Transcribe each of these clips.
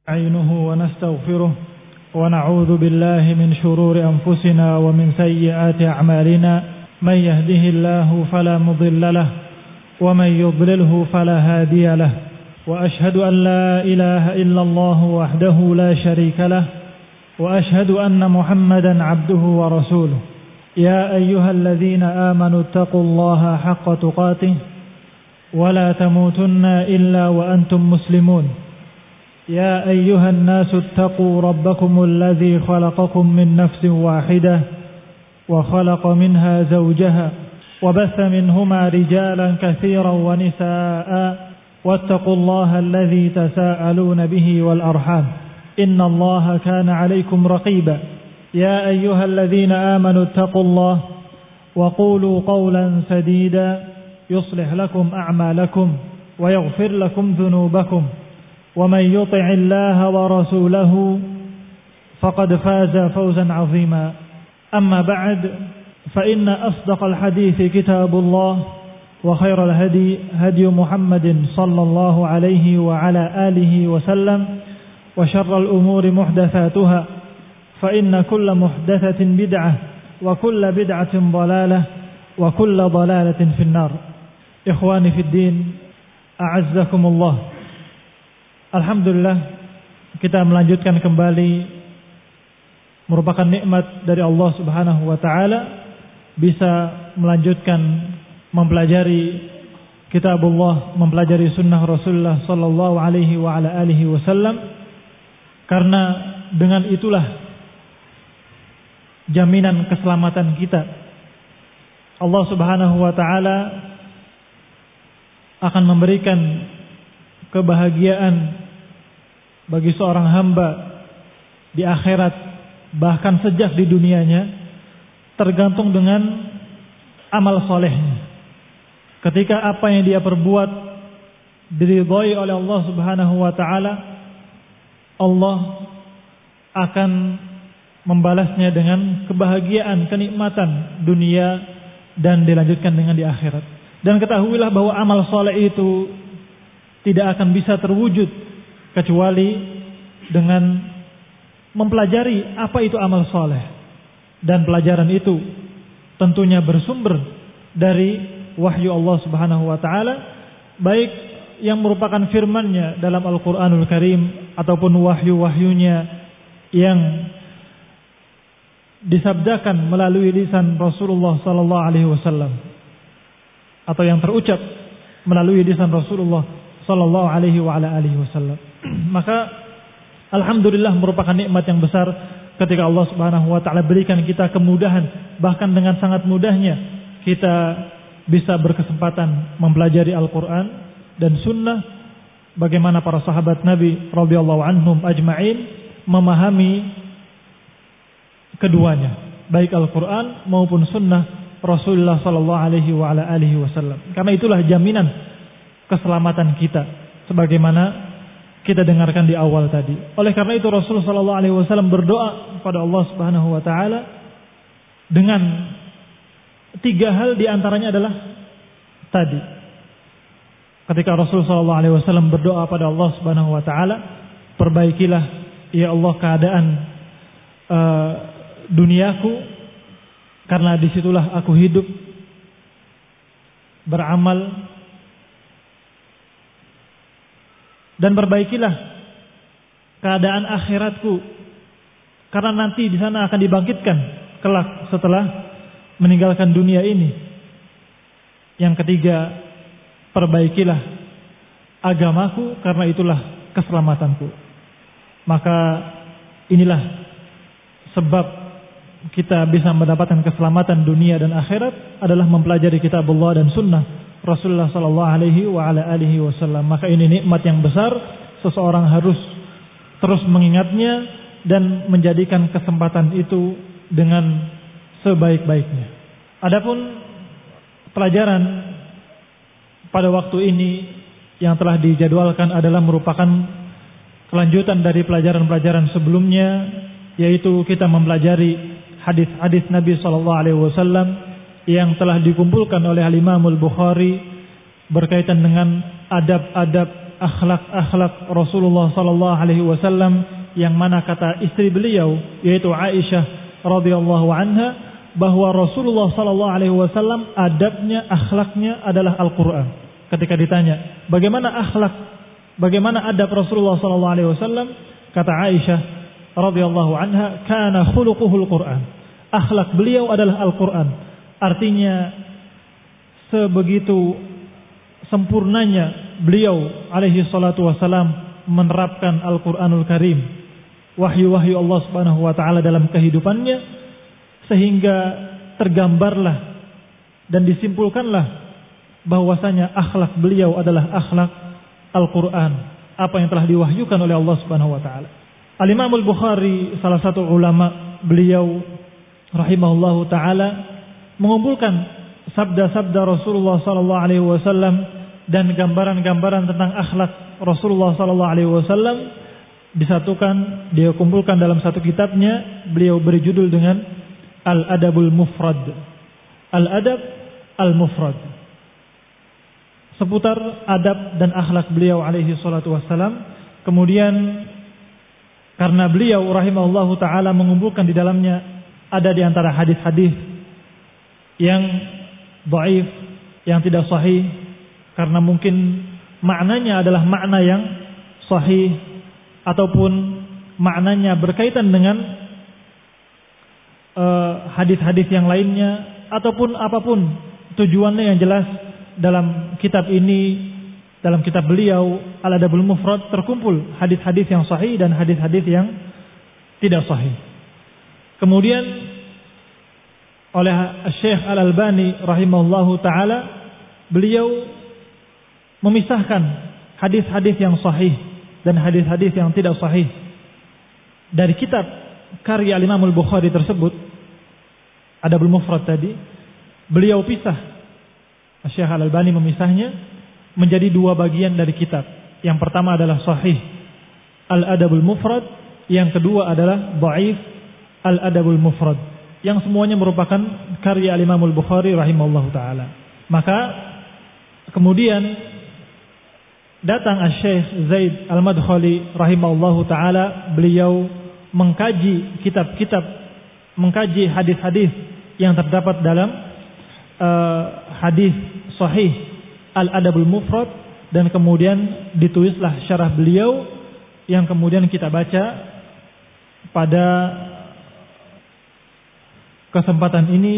نستعينه ونستغفره ونعوذ بالله من شرور أنفسنا ومن سيئات أعمالنا من يهده الله فلا مضل له ومن يضلله فلا هادي له وأشهد أن لا إله إلا الله وحده لا شريك له وأشهد أن محمدا عبده ورسوله يا أيها الذين آمنوا اتقوا الله حق تقاته ولا تموتن إلا وأنتم مسلمون يا أيها الناس اتقوا ربكم الذي خلقكم من نفس واحدة وخلق منها زوجها وبث منهما رجالا كثيرا ونساء واتقوا الله الذي تساءلون به والأرحام إن الله كان عليكم رقيبا يا أيها الذين آمنوا اتقوا الله وقولوا قولا سديدا يصلح لكم أعمالكم ويغفر لكم ذنوبكم ومن يطع الله ورسوله فقد فاز فوزا عظيما أما بعد فإن أصدق الحديث كتاب الله وخير الهدي هدي محمد صلى الله عليه وعلى آله وسلم وشر الأمور محدثاتها فإن كل محدثة بدعة وكل بدعة ضلالة وكل ضلالة في النار إخواني في الدين أعزكم الله. Alhamdulillah, kita melanjutkan kembali merupakan nikmat dari Allah Subhanahu wa taala bisa melanjutkan mempelajari kitabullah, mempelajari sunnah Rasulullah sallallahu alaihi wa ala alihi wasallam, karena dengan itulah jaminan keselamatan kita. Allah Subhanahu wa taala akan memberikan kebahagiaan bagi seorang hamba di akhirat, bahkan sejak di dunianya, tergantung dengan amal solehnya. Ketika apa yang dia perbuat diridhai oleh Allah Subhanahu wa taala, Allah akan membalasnya dengan kebahagiaan, kenikmatan dunia dan dilanjutkan dengan di akhirat. Dan ketahuilah bahwa amal soleh itu tidak akan bisa terwujud kecuali dengan mempelajari apa itu amal soleh. Dan pelajaran itu tentunya bersumber dari wahyu Allah Subhanahu wa taala, baik yang merupakan firman-Nya dalam Al-Qur'anul Karim ataupun wahyu-wahyunya yang disabdakan melalui lisan Rasulullah sallallahu alaihi wasallam atau yang terucap melalui lisan Rasulullah sallallahu alaihi wa ala alihi wasallam. Maka alhamdulillah merupakan nikmat yang besar ketika Allah Subhanahu wa taala berikan kita kemudahan, bahkan dengan sangat mudahnya kita bisa berkesempatan mempelajari Al-Qur'an dan sunnah, bagaimana para sahabat Nabi radhiyallahu anhum ajma'in memahami keduanya, baik Al-Qur'an maupun sunnah Rasulullah sallallahu alaihi wa ala alihi wasallam. Karena itulah jaminan keselamatan kita, sebagaimana kita dengarkan di awal tadi. Oleh karena itu Rasulullah sallallahu alaihi wasallam berdoa kepada Allah Subhanahu wa taala dengan 3 hal, di antaranya adalah tadi. Ketika Rasulullah sallallahu alaihi wasallam berdoa pada Allah Subhanahu wa taala, perbaikilah ya Allah keadaan duniaku, karena disitulah aku hidup, beramal, dan perbaikilah keadaan akhiratku, karena nanti di sana akan dibangkitkan kelak setelah meninggalkan dunia ini. Yang ketiga, perbaikilah agamaku, karena itulah keselamatanku. Maka inilah sebab kita bisa mendapatkan keselamatan dunia dan akhirat adalah mempelajari kitabullah dan sunnah Rasulullah sallallahu alaihi wa ala alihi wasallam. Maka ini nikmat yang besar, seseorang harus terus mengingatnya dan menjadikan kesempatan itu dengan sebaik-baiknya. Adapun pelajaran pada waktu ini yang telah dijadwalkan adalah merupakan kelanjutan dari pelajaran-pelajaran sebelumnya, yaitu kita mempelajari hadis-hadis Nabi sallallahu alaihi wasallam yang telah dikumpulkan oleh Al-Imam Al-Bukhari berkaitan dengan adab-adab akhlak-akhlak Rasulullah sallallahu alaihi wasallam, yang mana kata istri beliau yaitu Aisyah radhiyallahu anha bahwa Rasulullah sallallahu alaihi wasallam adabnya, akhlaknya adalah Al-Qur'an. Ketika ditanya, bagaimana akhlak, bagaimana adab Rasulullah sallallahu alaihi wasallam, kata Aisyah radhiyallahu anha, kana khuluquhul Qur'an. Akhlak beliau adalah Al-Qur'an. Artinya sebegitu sempurnanya beliau alaihi salatu wasalam menerapkan Al-Qur'anul Karim, wahyu-wahyu Allah Subhanahu wa taala dalam kehidupannya, sehingga tergambarlah dan disimpulkanlah bahwasanya akhlak beliau adalah akhlak Al-Qur'an, apa yang telah diwahyukan oleh Allah Subhanahu wa taala. Al-Imam Al-Bukhari, salah satu ulama beliau rahimahullahu taala, mengumpulkan sabda-sabda Rasulullah sallallahu alaihi wasallam dan gambaran-gambaran tentang akhlak Rasulullah sallallahu alaihi wasallam disatukan, dia kumpulkan dalam satu kitabnya. Beliau beri judul dengan Al-Adabul Mufrad. Al-Adab Al-Mufrad, seputar adab dan akhlak beliau alaihi salatu wassalam. Kemudian karena beliau rahimahullahu taala mengumpulkan di dalamnya ada di antara hadis-hadis yang dhaif, yang tidak sahih, karena mungkin maknanya adalah makna yang sahih ataupun maknanya berkaitan dengan hadis-hadis yang lainnya, ataupun apapun tujuannya, yang jelas dalam kitab ini, dalam kitab beliau Al-Adabul Mufrad, terkumpul hadis-hadis yang sahih dan hadis-hadis yang tidak sahih. Kemudian oleh Syekh Al-Albani rahimahullahu taala, beliau memisahkan hadis-hadis yang sahih dan hadis-hadis yang tidak sahih dari kitab karya Imam Al-Bukhari tersebut, Adabul Mufrad tadi. Beliau pisah, Syekh Al-Albani memisahnya menjadi dua bagian dari kitab. Yang pertama adalah sahih Al-Adabul Mufrad, yang kedua adalah dhaif Al-Adabul Mufrad, yang semuanya merupakan karya Imam Al-Bukhari rahimahullahu taala. Maka kemudian datang Syekh Zaid Al-Madkhali rahimahullahu taala, beliau mengkaji kitab-kitab, mengkaji hadis-hadis yang terdapat dalam hadis sahih Al-Adabul Mufrad, dan kemudian ditulislah syarah beliau yang kemudian kita baca pada kesempatan ini.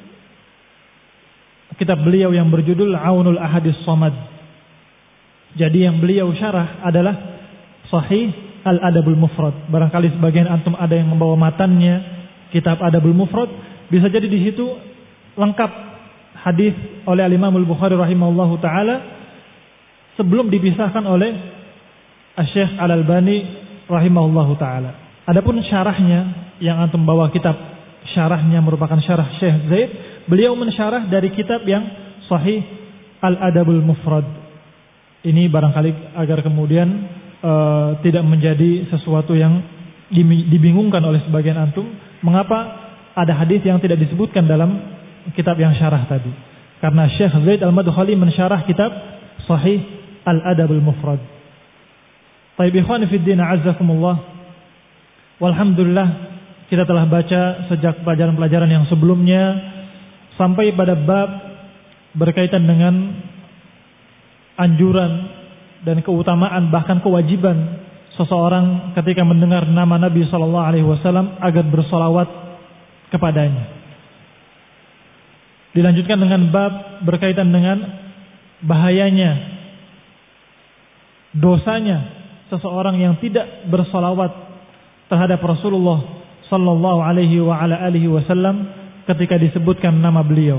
Kitab beliau yang berjudul Aunul Ahadis Samad. Jadi yang beliau syarah adalah Sahih Al-Adabul Mufrad. Barangkali sebagian antum ada yang membawa matannya, kitab Adabul Mufrad, bisa jadi di situ lengkap hadis oleh Imam Al-Bukhari rahimahullahu taala sebelum dipisahkan oleh Syekh Al-Albani rahimahullahu taala. Adapun syarahnya yang antum bawa, kitab syarahnya merupakan syarah Syekh Zaid. Beliau mensyarah dari kitab yang Sahih Al-Adabul Mufrad. Ini barangkali agar kemudian tidak menjadi sesuatu yang dibingungkan oleh sebagian antum, mengapa ada hadis yang tidak disebutkan dalam kitab yang syarah tadi. Karena Syekh Zaid Al-Madkhali mensyarah kitab Sahih Al-Adabul Mufrad. Baik, ikhwan fillah, azzakumullah. Walhamdulillah, kita telah baca sejak pelajaran-pelajaran yang sebelumnya sampai pada bab berkaitan dengan anjuran dan keutamaan, bahkan kewajiban seseorang ketika mendengar nama Nabi sallallahu alaihi wasallam agar bersolawat kepadanya. Dilanjutkan dengan bab berkaitan dengan bahayanya, dosanya seseorang yang tidak bersolawat terhadap Rasulullah sallallahu alaihi wa ala alihi wasallam ketika disebutkan nama beliau.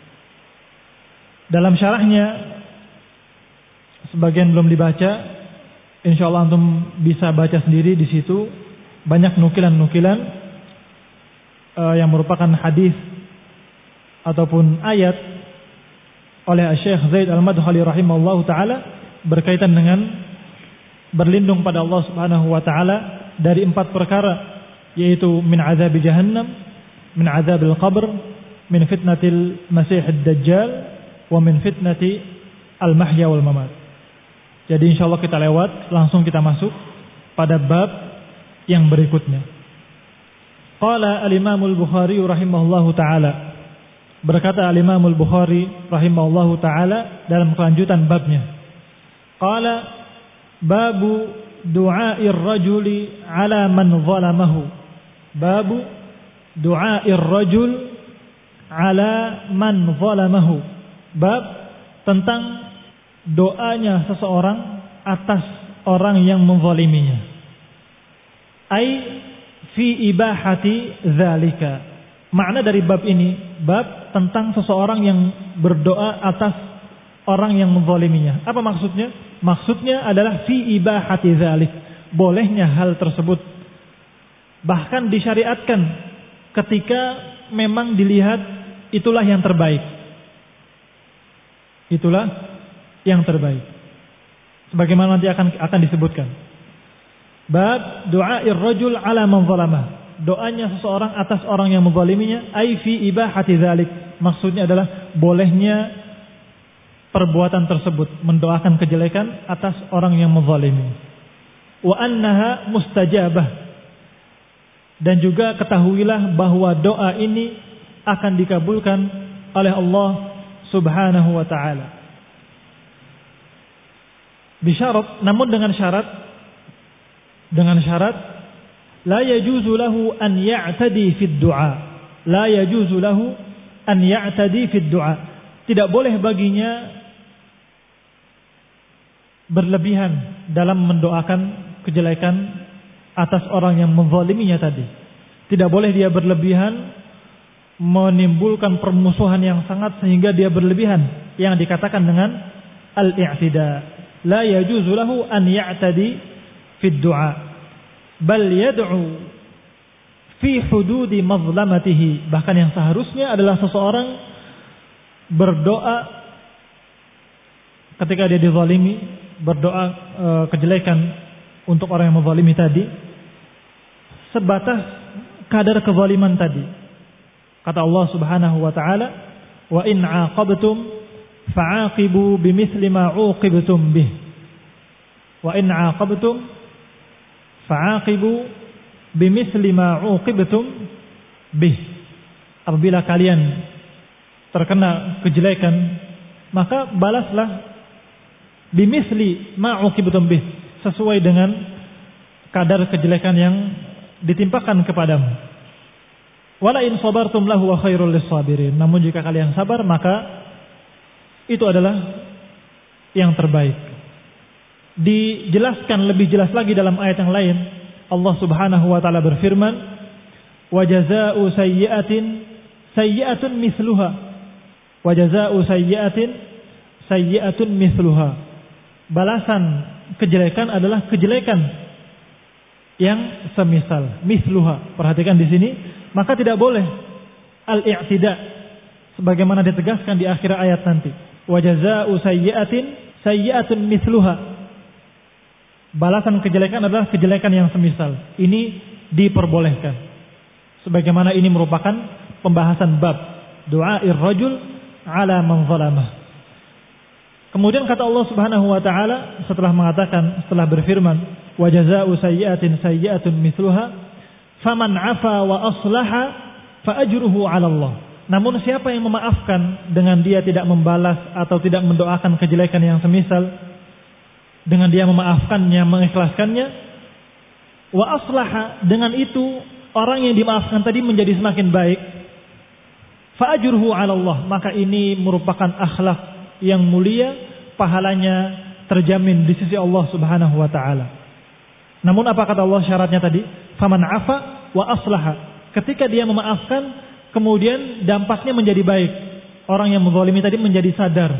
Dalam syarahnya, sebagian belum dibaca, insyaallah antum bisa baca sendiri di situ. Banyak nukilan-nukilan yang merupakan hadis ataupun ayat oleh Syekh Zaid Al-Madkhali rahimahullahu taala berkaitan dengan berlindung pada Allah Subhanahu wa taala dari 4 perkara, yaitu min azab jahannam, min azabil qabr, min fitnatil masih ad-dajjal, wa min fitnati al-mahya wal mamat. Jadi insyaallah kita lewat, langsung kita masuk pada bab yang berikutnya. Qala al-Imam al-Bukhari rahimahullahu taala. Berkata al-Imam al-Bukhari rahimahullahu taala dalam kelanjutan babnya. Qala babu du'a'ir rajuli ala man zalamahu. Babu du'a'ir rajul ala man zalamahu. Bab tentang doanya seseorang atas orang yang menzaliminya. Ai fi ibahati dzalika. Makna dari bab ini, bab tentang seseorang yang berdoa atas orang yang menzaliminya. Apa maksudnya? Maksudnya adalah fi ibahati dzalik. Bolehnya hal tersebut. Bahkan disyariatkan ketika memang dilihat itulah yang terbaik. Itulah yang terbaik. Sebagaimana nanti akan disebutkan. Bab du'a'ir rajul ala man zalamah. Doanya seseorang atas orang yang menzaliminya, ai fi ibahati dzalik. Maksudnya adalah bolehnya perbuatan tersebut, mendoakan kejelekan atas orang yang menzalimi. Wa annaha mustajabah. Dan juga ketahuilah bahwa doa ini akan dikabulkan oleh Allah Subhanahu wa taala. Bisyarat, namun dengan syarat la yajuzu lahu an ya'tadi fid du'a. La yajuzu lahu an ya'tadi fid du'a. Tidak boleh baginya berlebihan dalam mendoakan kejelekan atas orang yang menzaliminya tadi. Tidak boleh dia berlebihan menimbulkan permusuhan yang sangat sehingga dia berlebihan, yang dikatakan dengan al-i'tida. La yajuzu lahu an ya'tadi fid du'a. Bal yad'u fi hududi mazlamatihi. Bahkan yang seharusnya adalah seseorang berdoa ketika dia dizalimi, berdoa kejelekan untuk orang yang menzalimi tadi sebatas kadar kezaliman tadi. Kata Allah Subhanahu wa taala, "Wa in 'aqabtum fa'aqibu bimithli ma 'uqibtum bih." Wa in 'aqabtum fa'aqibu bimithli ma 'uqibtum bih. Apabila kalian terkena kejelekan, maka balaslah bimithli ma 'uqibtum bih, sesuai dengan kadar kejelekan yang ditimpakan kepadamu. Wala in sabartum lahu wa khairul lis-sabirin. Namun jika kalian sabar, maka itu adalah yang terbaik. Dijelaskan lebih jelas lagi dalam ayat yang lain. Allah Subhanahu wa taala berfirman, "Wa jazaa'u sayyi'atin sayyi'atun mithluha." Wa jazaa'u sayyi'atin sayyi'atun mithluha. Balasan kejelekan adalah kejelekan yang semisal, mithluha. Perhatikan di sini, maka tidak boleh al-i'tida sebagaimana ditegaskan di akhir ayat nanti. Wa jazaa'u sayyi'atin sayyi'atun mithluha. Balasan kejelekan adalah kejelekan yang semisal. Ini diperbolehkan. Sebagaimana ini merupakan pembahasan bab du'a'ir rajul ala man zalamah. Kemudian kata Allah Subhanahu wa taala setelah berfirman, wa jazaa'u sayyi'atin sayyi'atun mithluha, faman 'afa wa aslaha fa ajruhu 'ala Allah. Namun siapa yang memaafkan dengan dia tidak membalas atau tidak mendoakan kejelekan yang semisal, dengan dia memaafkannya, mengikhlaskannya, wa aslaha, dengan itu orang yang dimaafkan tadi menjadi semakin baik, fa ajruhu 'ala Allah, maka ini merupakan akhlak yang mulia, pahalanya terjamin di sisi Allah Subhanahu wa taala. Namun apa kata Allah syaratnya tadi? Faman 'afa wa aslaha. Ketika dia memaafkan, kemudian dampaknya menjadi baik. Orang yang menzalimi tadi menjadi sadar.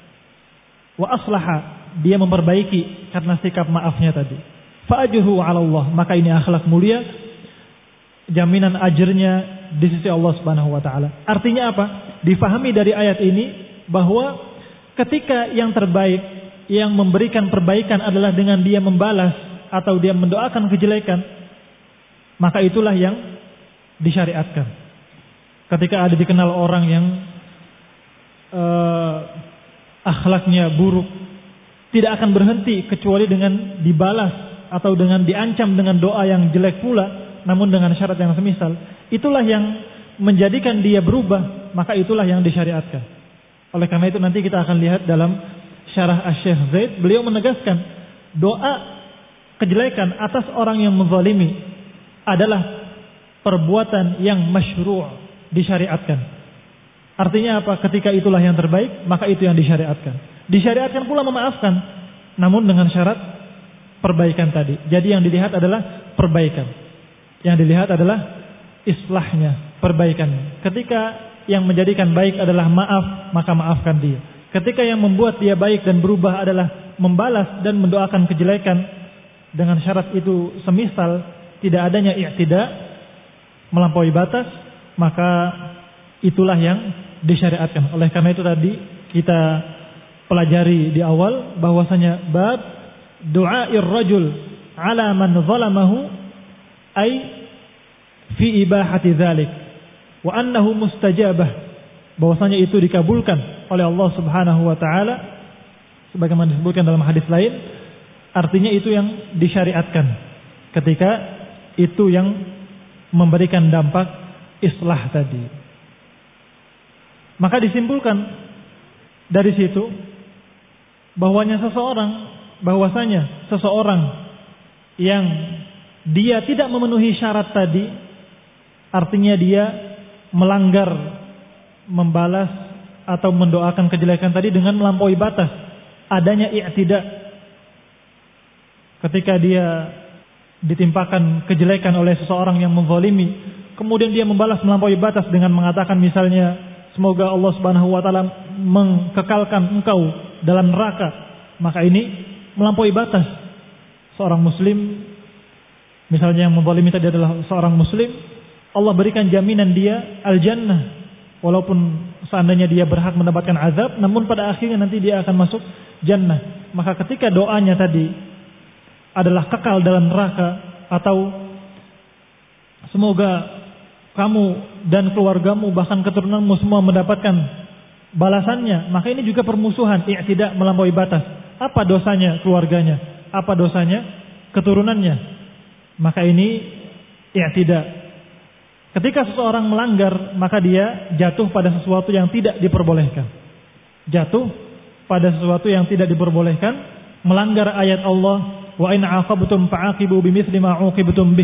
Wa aslaha, dia memperbaiki karena sikap maafnya tadi. Fa ajruhu 'ala Allah, maka ini akhlak mulia, jaminan ajrnya di sisi Allah Subhanahu wa taala. Artinya apa? Difahami dari ayat ini bahwa ketika yang terbaik, yang memberikan perbaikan adalah dengan dia membalas atau dia mendoakan kejelekan, maka itulah yang disyariatkan. Ketika ada dikenal orang yang akhlaknya buruk, tidak akan berhenti kecuali dengan dibalas atau dengan diancam dengan doa yang jelek pula, namun dengan syarat yang semisal. Itulah yang menjadikan dia berubah, maka itulah yang disyariatkan. Oleh karena itu nanti kita akan lihat dalam syarah Asy-Syaikh Zaid, beliau menegaskan doa kejelekan atas orang yang menzalimi adalah perbuatan yang masyru', disyariatkan. Artinya apa? Ketika itulah yang terbaik, maka itu yang disyariatkan. Disyariatkan pula memaafkan, namun dengan syarat perbaikan tadi. Jadi yang dilihat adalah perbaikan. Yang dilihat adalah islahnya, perbaikan. Ketika yang menjadikan baik adalah maaf, maka maafkan dia. Ketika yang membuat dia baik dan berubah adalah membalas dan mendoakan kejelekan, dengan syarat itu semisal tidak adanya i'tida, melampaui batas, maka itulah yang disyariatkan. Oleh karena itu tadi kita pelajari di awal bahwasanya bab du'air rajul ala man zalamahu ay fi ibahati dzalik wa annahu mustajabah, bahwasanya itu dikabulkan oleh Allah Subhanahu wa taala sebagaimana disebutkan dalam hadis lain. Artinya itu yang disyariatkan ketika itu yang memberikan dampak islah tadi. Maka disimpulkan dari situ bahwasanya seseorang yang dia tidak memenuhi syarat tadi, artinya dia melanggar, membalas atau mendoakan kejelekan tadi dengan melampaui batas. Adanya i'tida. Ketika dia ditimpakan kejelekan oleh seseorang yang menzalimi, kemudian dia membalas melampaui batas dengan mengatakan misalnya, semoga Allah Subhanahu wa taala mengkekalkan engkau dalam neraka, maka ini melampaui batas. Seorang muslim, misalnya yang menzalimi tadi adalah seorang muslim, Allah berikan jaminan dia al-jannah. Walaupun seandainya dia berhak mendapatkan azab, namun pada akhirnya nanti dia akan masuk jannah. Maka ketika doanya tadi adalah kekal dalam neraka, atau semoga kamu dan keluargamu bahkan keturunanmu semua mendapatkan balasannya, maka ini juga permusuhan, tidak melampaui batas. Apa dosanya keluarganya? Apa dosanya keturunannya? Maka ini tidak. Ketika seseorang melanggar, maka dia jatuh pada sesuatu yang tidak diperbolehkan. Jatuh pada sesuatu yang tidak diperbolehkan, melanggar ayat Allah, wa in 'aqabtum fa'aqibu bimithli ma 'uqibtum bih.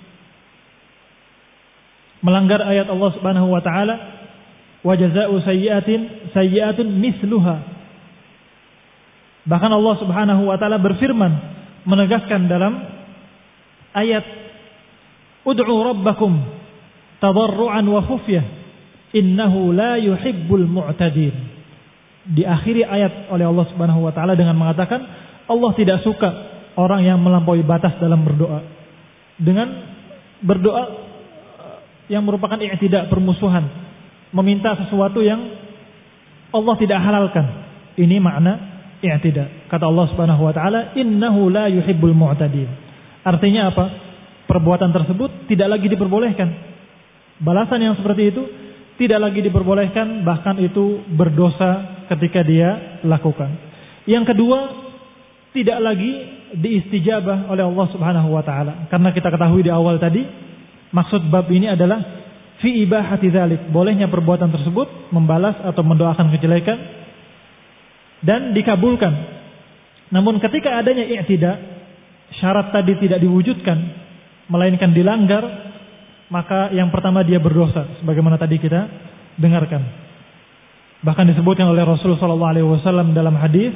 Melanggar ayat Allah Subhanahu wa taala, wa jazaa'u sayyi'atin misluha. Bahkan Allah Subhanahu wa taala berfirman menegaskan dalam ayat ud'u rabbakum tadarru'an wa khufyah innahu la yuhibbul mu'tadin. Diakhiri ayat oleh Allah Subhanahu wa taala dengan mengatakan Allah tidak suka orang yang melampaui batas dalam berdoa. Dengan berdoa yang merupakan i'tida, permusuhan, meminta sesuatu yang Allah tidak halalkan. Ini makna i'tida. Kata Allah Subhanahu wa taala, innahu la yuhibbul mu'tadin. Artinya apa? Perbuatan tersebut tidak lagi diperbolehkan. Balasan yang seperti itu tidak lagi diperbolehkan, bahkan itu berdosa ketika dia lakukan. Yang kedua, tidak lagi diistijabah oleh Allah Subhanahu wa taala. Karena kita ketahui di awal tadi, maksud bab ini adalah fi ibahati dzalik, bolehnya perbuatan tersebut, membalas atau mendoakan kejelekan dan dikabulkan. Namun ketika adanya i'tida, syarat tadi tidak diwujudkan, melainkan dilanggar, maka yang pertama dia berdosa, sebagaimana tadi kita dengarkan. Bahkan disebutkan oleh Rasulullah SAW dalam hadis,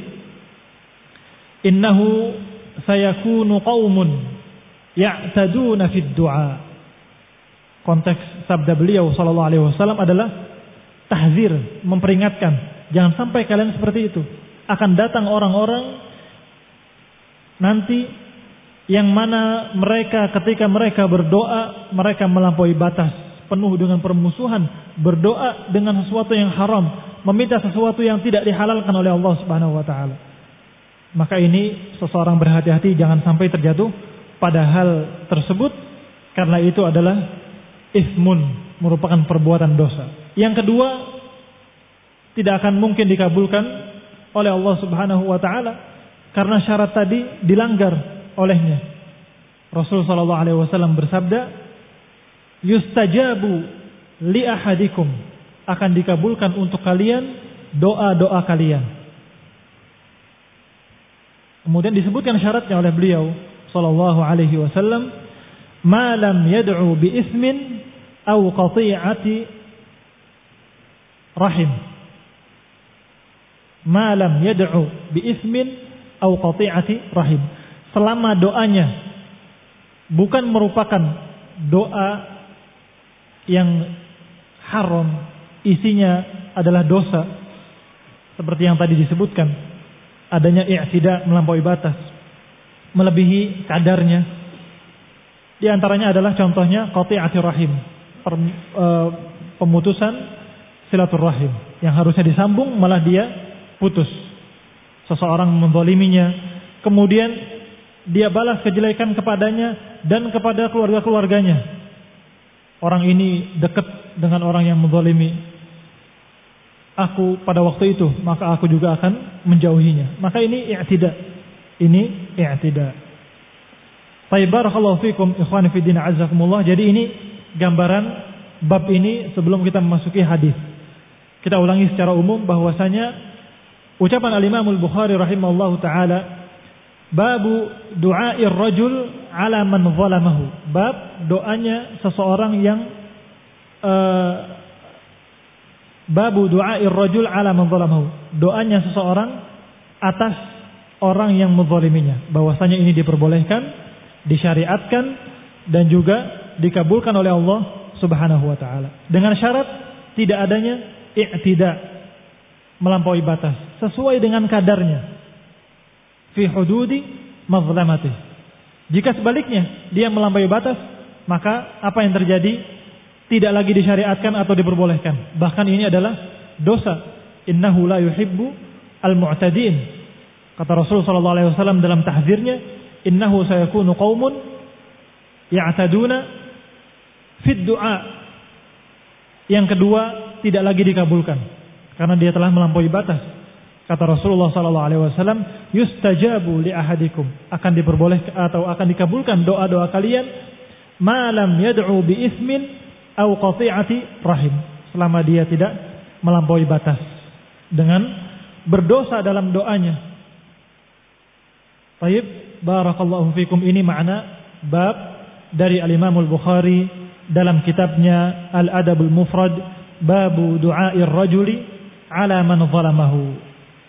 innahu sayakunu qaumun ya'taduna fid du'a. Konteks sabda beliau SAW adalah tahzir, memperingatkan, jangan sampai kalian seperti itu. Akan datang orang-orang nanti yang mana mereka ketika mereka berdoa, mereka melampaui batas, penuh dengan permusuhan, berdoa dengan sesuatu yang haram, meminta sesuatu yang tidak dihalalkan oleh Allah Subhanahu wa taala. Maka ini seseorang berhati-hati jangan sampai terjatuh pada hal tersebut, karena itu adalah ismun, merupakan perbuatan dosa. Yang kedua, tidak akan mungkin dikabulkan oleh Allah Subhanahu wa taala karena syarat tadi dilanggar olehnya. Rasul sallallahu alaihi wasallam bersabda, yustajabu li ahadikum, akan dikabulkan untuk kalian doa-doa kalian. Kemudian disebutkan syaratnya oleh beliau sallallahu alaihi wasallam, ma lam yad'u bi ismin aw qati'ati rahim. Ma lam yad'u bi ismin aw qati'ati rahim. Selama doanya bukan merupakan doa yang haram, isinya adalah dosa, seperti yang tadi disebutkan, adanya i'tida, melampaui batas, melebihi kadarnya. Di antaranya adalah contohnya qati'ati rahim, pemutusan silaturahim, yang harusnya disambung malah dia putus. Seseorang menzaliminya, kemudian dia balas kejelekan kepadanya dan kepada keluarga-keluarganya. Orang ini dekat dengan orang yang menzalimi aku pada waktu itu, maka aku juga akan menjauhinya. Maka ini i'tida. Ini i'tida. Baik, barakallahu fikum ikhwani fi din azzakumullah. Jadi ini gambaran bab ini sebelum kita memasuki hadis. Kita ulangi secara umum bahwasanya ucapan al-Imam al-Bukhari rahimahullahu taala, babu du'air rajul ala man zalamahu. Bab doanya seseorang yang babu du'air rajul ala man zalamahu. Doanya seseorang atas orang yang menzaliminya. Bahwasanya ini diperbolehkan, disyariatkan dan juga dikabulkan oleh Allah Subhanahu wa taala. Dengan syarat tidak adanya i'tida, melampaui batas, sesuai dengan kadarnya. Fi hududi mazlamatih. Jika sebaliknya dia melampaui batas, maka apa yang terjadi? Tidak lagi disyariatkan atau diperbolehkan. Bahkan ini adalah dosa. Innahu la yuhibbu al-mu'tadin. Kata Rasul sallallahu alaihi wasallam dalam tahzirnya, innahu sayakunu qaumun ya'taduna fid du'a. Yang kedua, tidak lagi dikabulkan karena dia telah melampaui batas. Kata Rasulullah sallallahu alaihi wasallam, yustajabu li ahadikum, akan diperbolehkan atau akan dikabulkan doa-doa kalian, ma lam yad'u bi ismin aw qati'ati rahim, selama dia tidak melampaui batas dengan berdosa dalam doanya. Baik, barakallahu fikum. Ini makna bab dari al-Imam al-Bukhari dalam kitabnya Al-Adabul Mufrad, babu du'air rajuli ala man zalamahu.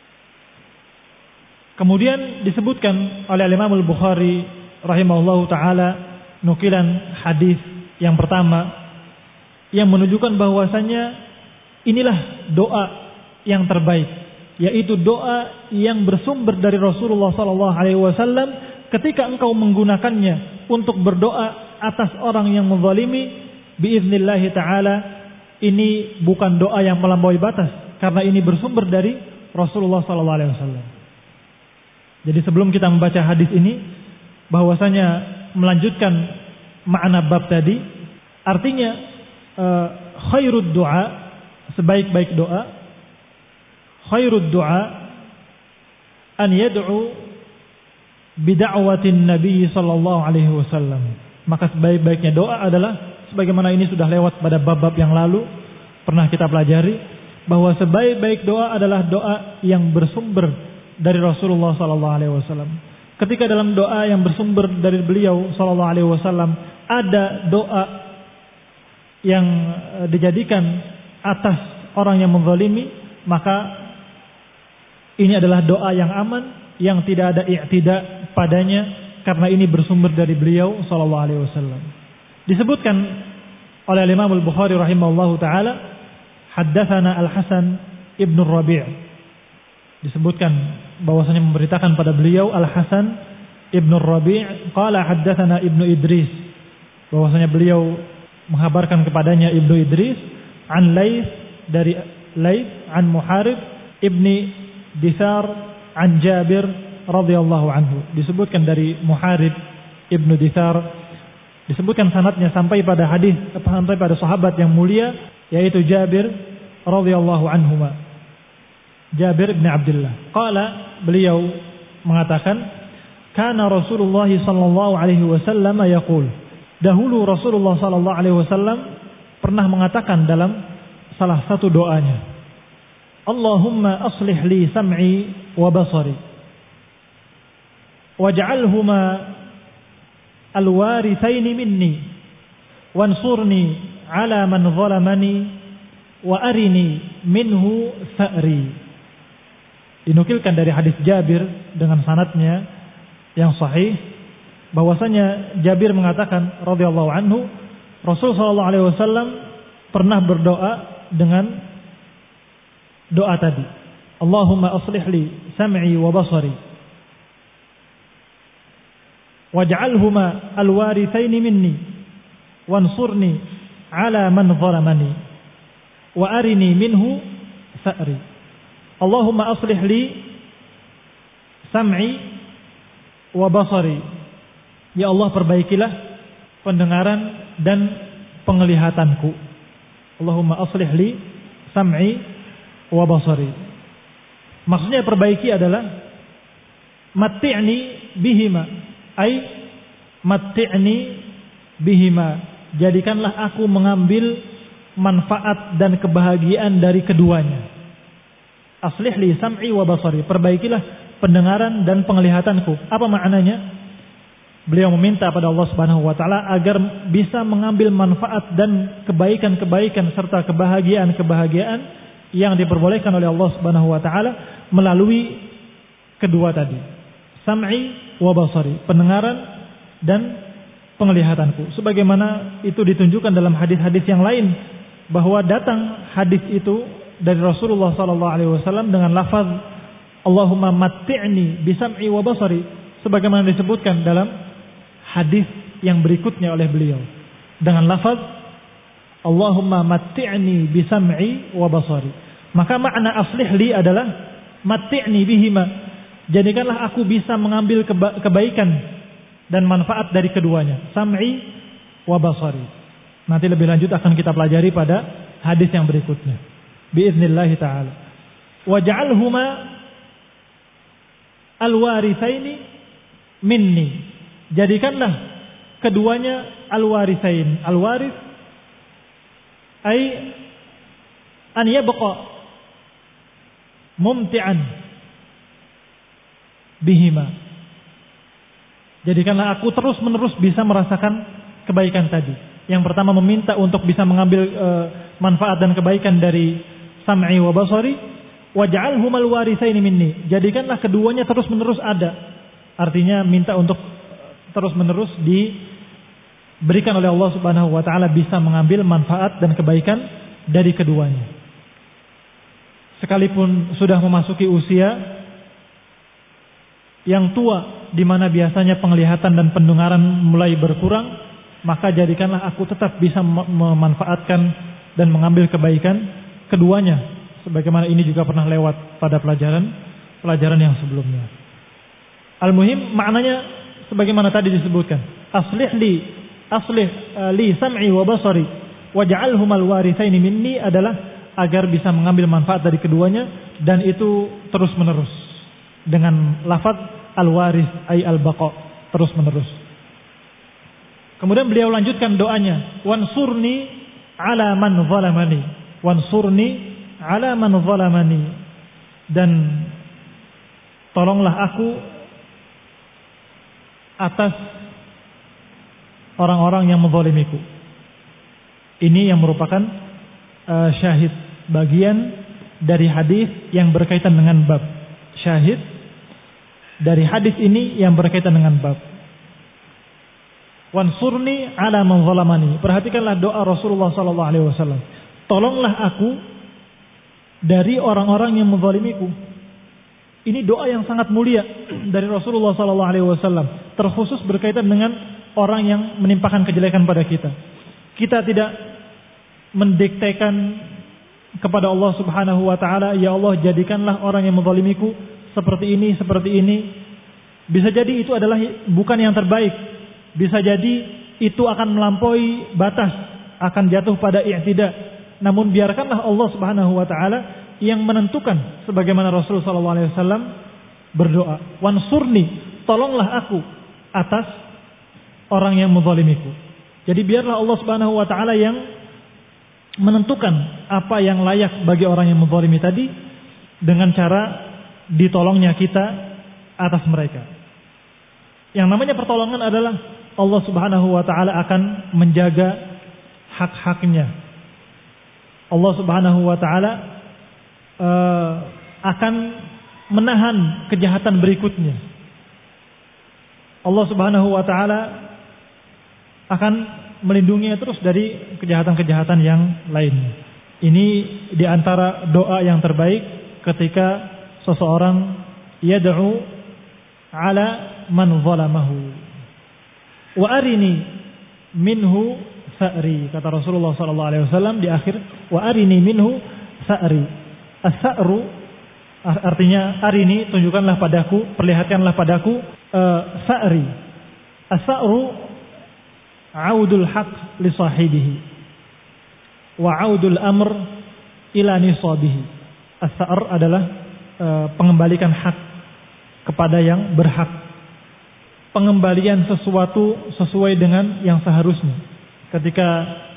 Kemudian disebutkan oleh Imam Al-Bukhari rahimahullahu taala nukilan hadis yang pertama yang menunjukkan bahwasanya inilah doa yang terbaik, yaitu doa yang bersumber dari Rasulullah sallallahu alaihi wasallam. Ketika engkau menggunakannya untuk berdoa atas orang yang menzalimi, biiznillah taala, ini bukan doa yang melampaui batas karena ini bersumber dari Rasulullah sallallahu alaihi wasallam. Jadi sebelum kita membaca hadis ini, bahwasanya melanjutkan makna bab tadi, artinya khairud du'a, sebaik-baik doa, khairud du'a an yad'u bid'awatin Nabi sallallahu alaihi wasallam. Maka sebaik-baiknya doa adalah, sebagaimana ini sudah lewat pada bab-bab yang lalu, pernah kita pelajari, bahwa sebaik-baik doa adalah doa yang bersumber dari Rasulullah sallallahu alaihi wasallam. Ketika dalam doa yang bersumber dari beliau sallallahu alaihi wasallam ada doa yang dijadikan atas orang yang menzalimi, maka ini adalah doa yang aman, yang tidak ada i'tida padanya, karena ini bersumber dari beliau sallallahu alaihi wasallam. Disebutkan oleh Imam Al-Bukhari rahimahullahu taala, haddatsana Al-Hasan ibn Rabi'. Disebutkan bahwasanya memberitakan pada beliau Al-Hasan ibn Rabi', qala haddatsana Ibnu Idris, bahwasanya beliau menghabarkan kepadanya Ibnu Idris, an Laits, dari Laits, an Muharib ibni Dithar, an Jabir radhiyallahu anhu. Disebutkan dari Muharib ibnu Dithar, disebutkan sanadnya sampai pada hadis, sampai pada sahabat yang mulia, yaitu Jabir radhiyallahu anhuma, Jabir bin Abdullah. Qala, beliau mengatakan, "Kana Rasulullah sallallahu alaihi wasallam yaqul." Dahulu Rasulullah sallallahu alaihi wasallam pernah mengatakan dalam salah satu doanya, "Allahumma aslih li sam'i wa basari waj'alhuma alwarithaini minni wansurni ala man zalamani wa arini minhu sa'ri." Dinukilkan dari hadis Jabir dengan sanadnya yang sahih bahwasanya Jabir mengatakan radhiyallahu anhu, Rasul sallallahu alaihi wasallam pernah berdoa dengan doa tadi, "Allahumma aslih li sam'i wa basari waj'alhuma alwarithaini minni wansurni ala man zalamani wa arini minhu sa'ri." Allahumma aslih li sam'i wa basari. Ya Allah, perbaikilah pendengaran dan penglihatanku. Allahumma aslih li sam'i wa basari. Maksudnya perbaiki adalah matti'ni bihima, ai matti'ni bihima, jadikanlah aku mengambil manfaat dan kebahagiaan dari keduanya. Aslih li sam'i wa basari, perbaikilah pendengaran dan penglihatanku. Apa maknanya? Beliau meminta pada Allah Subhanahu wa taala agar bisa mengambil manfaat dan kebaikan-kebaikan serta kebahagiaan-kebahagiaan yang diperbolehkan oleh Allah Subhanahu wa taala melalui kedua tadi, sam'i wa basari, pendengaran dan penglihatanku. Sebagaimana itu ditunjukkan dalam hadis-hadis yang lain bahwa datang hadis itu dari Rasulullah sallallahu alaihi wasallam dengan lafaz Allahumma matti'ni bi sam'i wa basari, sebagaimana disebutkan dalam hadis yang berikutnya oleh beliau dengan lafaz Allahumma matti'ni bi sam'i wa basari. Maka makna aslih li adalah matti'ni bihima, jadikanlah aku bisa mengambil kebaikan dan manfaat dari keduanya, sam'i wa basari. Nanti lebih lanjut akan kita pelajari pada hadis yang berikutnya biiznillah taala. Waj'alhuma alwarithaini minni, jadikanlah keduanya alwarithain. Alwarith ay an yabqa mumti'an bihima, jadikanlah aku terus-menerus bisa merasakan kebaikan tadi. Yang pertama meminta untuk bisa mengambil manfaat dan kebaikan dari sam'i wa basari. Waj'alhuma alwarithaini minni, jadikanlah keduanya terus-menerus ada. Artinya minta untuk terus-menerus diberikan oleh Allah Subhanahu wa taala bisa mengambil manfaat dan kebaikan dari keduanya. Sekalipun sudah memasuki usia yang tua di mana biasanya penglihatan dan pendengaran mulai berkurang, maka jadikanlah aku tetap bisa memanfaatkan dan mengambil kebaikan keduanya. Sebagaimana ini juga pernah lewat pada pelajaran yang sebelumnya. Al-muhim maknanya sebagaimana tadi disebutkan, aslih li sam'i wa basari waj'alhumal warithaini minni, adalah agar bisa mengambil manfaat dari keduanya, dan itu terus menerus dengan lafaz al-warith ay al-baqa, terus menerus. Kemudian beliau lanjutkan doanya, wansurni ala man zalamani, wansurni ala man zalamani, dan tolonglah aku atas orang-orang yang menzalimiku. Ini yang merupakan syahid, bagian dari hadis yang berkaitan dengan bab. Syahid dari hadis ini yang berkaitan dengan bab. Wansurni ala man zalamani. Perhatikanlah doa Rasulullah sallallahu alaihi wasallam. Tolonglah aku dari orang-orang yang menzalimiku. Ini doa yang sangat mulia dari Rasulullah sallallahu alaihi wasallam, terkhusus berkaitan dengan orang yang menimpakan kejelekan pada kita. Kita tidak mendiktekan kepada Allah Subhanahu wa taala, ya Allah jadikanlah orang yang menzalimiku seperti ini, seperti ini. Bisa jadi itu adalah bukan yang terbaik. Bisa jadi itu akan melampaui batas, akan jatuh pada i'tida. Namun biarkanlah Allah Subhanahu wa taala yang menentukan, sebagaimana Rasul sallallahu alaihi wasallam berdoa, wansurni, tolonglah aku atas orang yang menzalimiku. Jadi biarlah Allah Subhanahu wa taala yang menentukan apa yang layak bagi orang yang menzalimi tadi dengan cara ditolongnya kita atas mereka. Yang namanya pertolongan adalah Allah Subhanahu wa taala akan menjaga hak-haknya. Allah Subhanahu wa taala akan menahan kejahatan berikutnya. Allah Subhanahu wa taala akan melindunginya terus dari kejahatan-kejahatan yang lain. Ini di antara doa yang terbaik ketika seseorang yad'u ala man zalamahu. Wa arini minhu sa'ri, kata Rasulullah sallallahu alaihi wasallam di akhir, wa arini minhu sa'ri. As-sa'ru artinya arini, tunjukkanlah padaku, perlihatkanlah padaku sa'ri. As-sa'ru audul haq li sahibihi wa audul amr ila nisabihi. As-sa'r adalah pengembalikan hak kepada yang berhak, pengembalian sesuatu sesuai dengan yang seharusnya. Ketika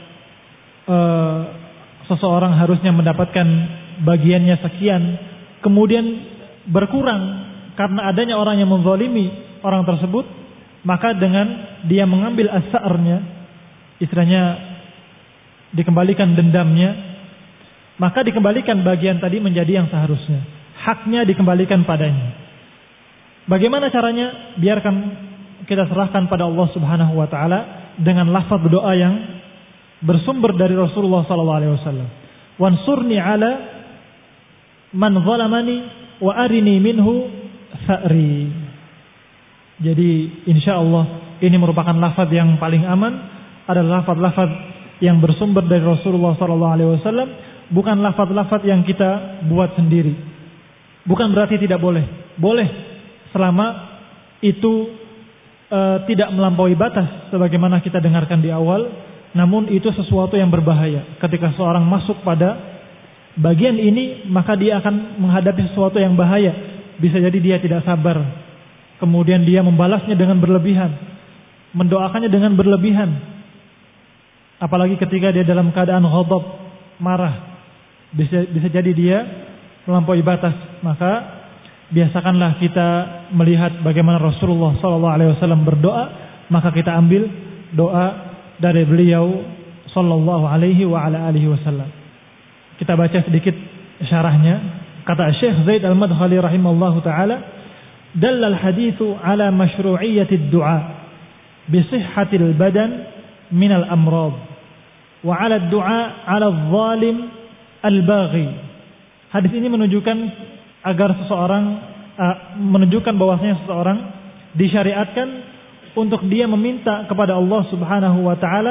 seseorang harusnya mendapatkan bagiannya sekian, kemudian berkurang karena adanya orang yang menzalimi orang tersebut, maka dengan dia mengambil as-sa'rnya, istilahnya dikembalikan dendamnya, maka dikembalikan bagian tadi menjadi yang seharusnya, haknya dikembalikan padanya. Bagaimana caranya? Biarkan kita serahkan pada Allah Subhanahu wa taala dengan lafaz doa yang bersumber dari Rasulullah sallallahu alaihi wasallam. Wansurni ala man zalamani wa arini minhu sa'ri. Jadi insyaallah ini merupakan lafaz yang paling aman, adalah lafaz-lafaz yang bersumber dari Rasulullah sallallahu alaihi wasallam, bukan lafaz-lafaz yang kita buat sendiri. Bukan berarti tidak boleh. Boleh selama itu tidak melampaui batas sebagaimana kita dengarkan di awal, namun itu sesuatu yang berbahaya. Ketika seorang masuk pada bagian ini, maka dia akan menghadapi sesuatu yang bahaya. Bisa jadi dia tidak sabar, kemudian dia membalasnya dengan berlebihan, mendoakannya dengan berlebihan. Apalagi ketika dia dalam keadaan ghadab, marah, bisa jadi dia melampaui batas. Maka biasakanlah kita melihat bagaimana Rasulullah SAW berdoa, maka kita ambil doa dari beliau sallallahu alaihi wa ala alihi wasallam. Kita baca sedikit syarahnya. Kata Syekh Zaid Al-Madkhali rahimahullahu taala, "Dallal haditsu ala masyru'iyyatid du'a bi sihhatil badan min al-amrad wa ala ad-du'a 'ala adh-dhalim al-baghi." Hadis ini menunjukkan agar seseorang menunjukkan bahwasanya seseorang disyariatkan untuk dia meminta kepada Allah Subhanahu wa taala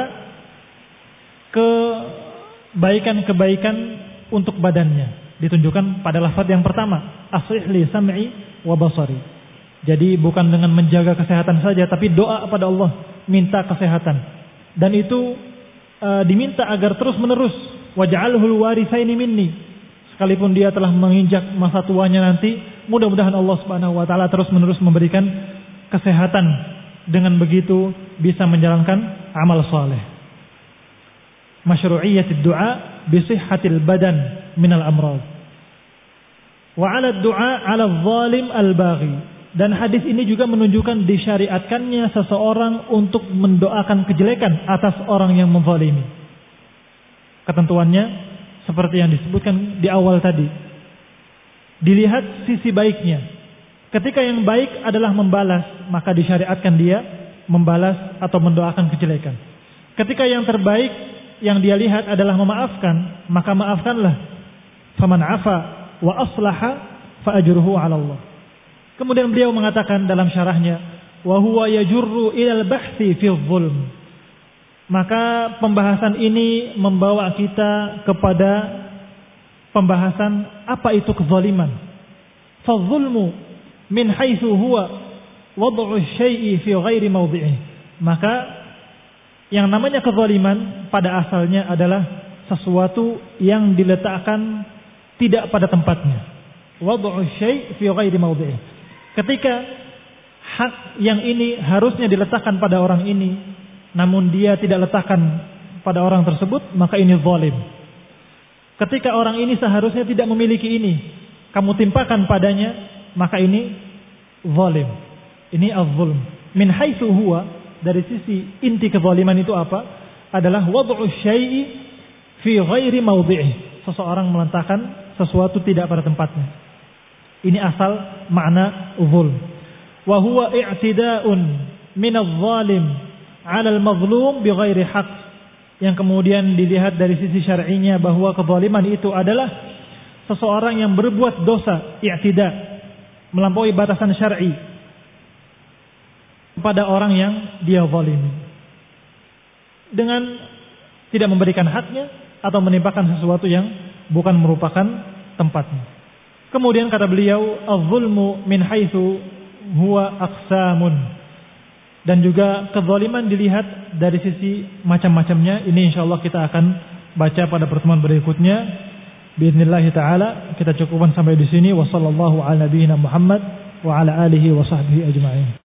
kebaikan-kebaikan untuk badannya. Ditunjukkan pada lafaz yang pertama, aslih li sam'i wa basari. Jadi bukan dengan menjaga kesehatan saja, tapi doa kepada Allah, minta kesehatan. Dan itu diminta agar terus menerus, waj'alhul waritsaini minni. Sekalipun dia telah menginjak masa tuanya nanti, mudah-mudahan Allah Subhanahu wa taala terus menerus memberikan kesehatan, dengan begitu bisa menjalankan amal saleh. Masyru'iyyatid du'a bi sihhatil badan minal amrad wa 'ala ad-du'a 'ala adh-dhalim al-baghi. Dan hadis ini juga menunjukkan disyariatkannya seseorang untuk mendoakan kejelekan atas orang yang menzalimi. Ketentuannya seperti yang disebutkan di awal tadi. Dilihat sisi baiknya. Ketika yang baik adalah membalas, maka disyariatkan dia membalas atau mendoakan kejelekan. Ketika yang terbaik yang dia lihat adalah memaafkan, maka maafkanlah. Faman 'afa wa aslaha fa ajruhu 'ala Allah. Kemudian beliau mengatakan dalam syarahnya, wa huwa yajurru ilal bahthi fi dzulm. Maka pembahasan ini membawa kita kepada pembahasan apa itu kezaliman. Fadzulmu min haitsu huwa wad'u syai'i fi ghairi mawdhi'i. Maka yang namanya kezaliman pada asalnya adalah sesuatu yang diletakkan tidak pada tempatnya. Wad'u syai' fi ghairi mawdhi'i. Ketika hak yang ini harusnya diletakkan pada orang ini, namun dia tidak letakkan pada orang tersebut, maka ini zalim. Ketika orang ini seharusnya tidak memiliki ini, kamu timpakan padanya, maka ini zalim. Ini az-zulm. Min haitsu huwa, dari sisi inti kezaliman itu apa? Adalah wad'u syai'i fi ghairi mawdhi'i. Seseorang meletakkan sesuatu tidak pada tempatnya. Ini asal makna zulm. Wa huwa i'tida'un min adh-dhalim 'ala al-mazlum bighairi haqq. Yang kemudian dilihat dari sisi syar'inya bahwa kezaliman itu adalah seseorang yang berbuat dosa, i'tida', melampaui batasan syar'i pada orang yang dia zalimi, dengan tidak memberikan haknya atau menimpakan sesuatu yang bukan merupakan tempatnya. Kemudian kata beliau, az-zulmu min haitsu huwa aqsamun. Dan juga kezaliman dilihat dari sisi macam-macamnya. Ini insyaallah kita akan baca pada pertemuan berikutnya. Bismillah taala, kita cukupkan sampai di sini. Wassallallahu ala nabiyyina Muhammad wa ala alihi wa sahbihi ajma'in.